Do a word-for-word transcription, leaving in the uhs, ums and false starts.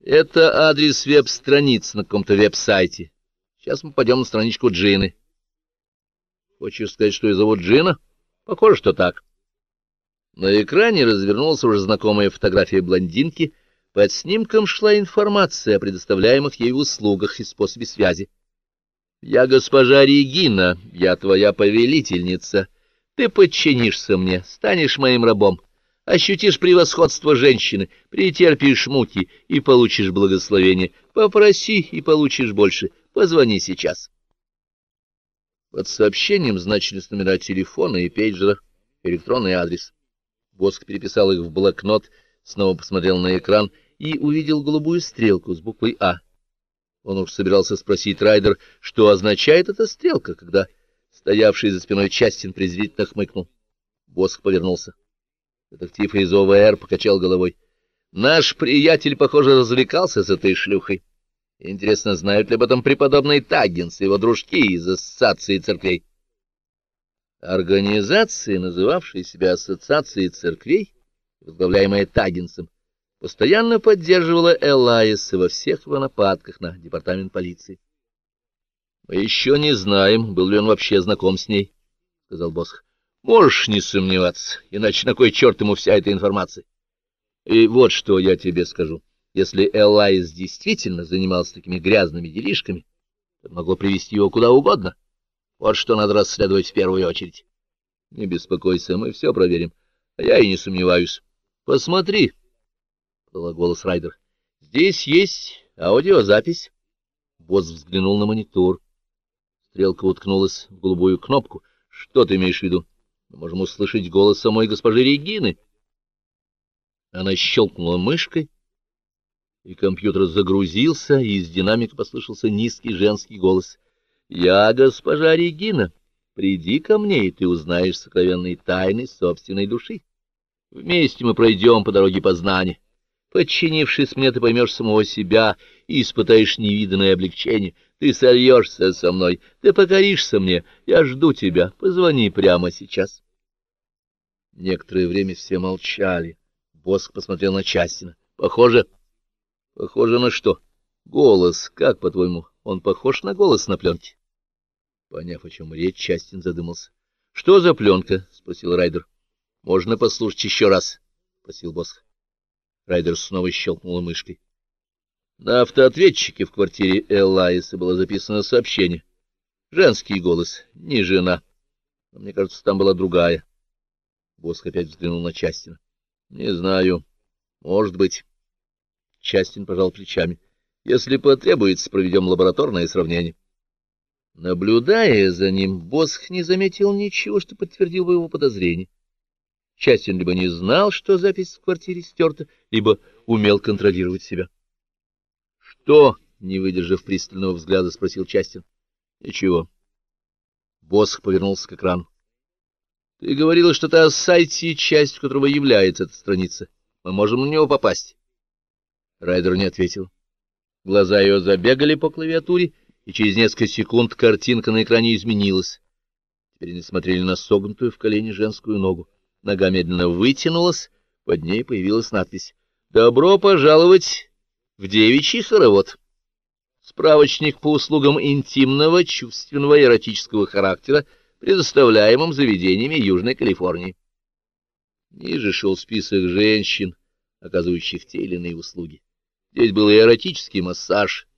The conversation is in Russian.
Это адрес веб-страницы на каком-то веб-сайте. Сейчас мы пойдем на страничку Джины. Хочешь сказать, что ее зовут Джина? Похоже, что так. На экране развернулась уже знакомая фотография блондинки. Под снимком шла информация о предоставляемых ей услугах и способе связи. «Я госпожа Регина, я твоя повелительница. Ты подчинишься мне, станешь моим рабом, ощутишь превосходство женщины, претерпишь муки и получишь благословение. Попроси и получишь больше. Позвони сейчас». Под сообщением значились номера телефона и пейджера, электронный адрес. Боск переписал их в блокнот, снова посмотрел на экран и увидел голубую стрелку с буквой «А». Он уж собирался спросить Райдер, что означает эта стрелка, когда стоявший за спиной Частин презрительно хмыкнул. Боск повернулся. Детектив из О В Р покачал головой. «Наш приятель, похоже, развлекался с этой шлюхой. Интересно, знают ли об этом преподобный Таггинс и его дружки из Ассоциации церквей?» Организация, называвшая себя Ассоциацией церквей, возглавляемая Таггинсом, постоянно поддерживала Элайса во всех его нападках на департамент полиции. — Мы еще не знаем, был ли он вообще знаком с ней, — сказал Босх. — Можешь не сомневаться, иначе на кой черт ему вся эта информация? И вот что я тебе скажу. Если Элайс действительно занимался такими грязными делишками, это могло привести его куда угодно. Вот что надо расследовать в первую очередь. Не беспокойся, мы все проверим. А я и не сомневаюсь. Посмотри, — подала голос Райдер. — Здесь есть аудиозапись. Босс взглянул на монитор. Стрелка уткнулась в голубую кнопку. — Что ты имеешь в виду? Мы можем услышать голос самой госпожи Регины. Она щелкнула мышкой, и компьютер загрузился, и из динамика послышался низкий женский голос. — Я госпожа Регина. Приди ко мне, и ты узнаешь сокровенные тайны собственной души. Вместе мы пройдем по дороге познания. Подчинившись мне, ты поймешь самого себя и испытаешь невиданное облегчение. Ты сольешься со мной, ты покоришься мне. Я жду тебя. Позвони прямо сейчас. Некоторое время все молчали. Боск посмотрел на Частина. Похоже... Похоже на что? Голос, как, по-твоему, он похож на голос на пленке? Поняв, о чем речь, Частин задумался. — Что за пленка? — спросил Райдер. — Можно послушать еще раз? — просил Босх. Райдер снова щелкнула мышкой. На автоответчике в квартире Элайса было записано сообщение. Женский голос, не жена. Но мне кажется, там была другая. Босх опять взглянул на Частина. — Не знаю. Может быть. Частин пожал плечами. — Если потребуется, проведем лабораторное сравнение. Наблюдая за ним, Босх не заметил ничего, что подтвердило бы его подозрение. Частин либо не знал, что запись в квартире стерта, либо умел контролировать себя. — Что? — не выдержав пристального взгляда, спросил Частин. — Ничего. Босх повернулся к экрану. — Ты говорила что-то о сайте, часть которого является эта страница. Мы можем на него попасть. Райдер не ответил. Глаза ее забегали по клавиатуре, и через несколько секунд картинка на экране изменилась. Теперь они смотрели на согнутую в колене женскую ногу. Нога медленно вытянулась, под ней появилась надпись «Добро пожаловать в девичий хоровод». Справочник по услугам интимного, чувственного и эротического характера, предоставляемым заведениями Южной Калифорнии. Ниже шел список женщин, оказывающих те или иные услуги. Здесь был и эротический массаж,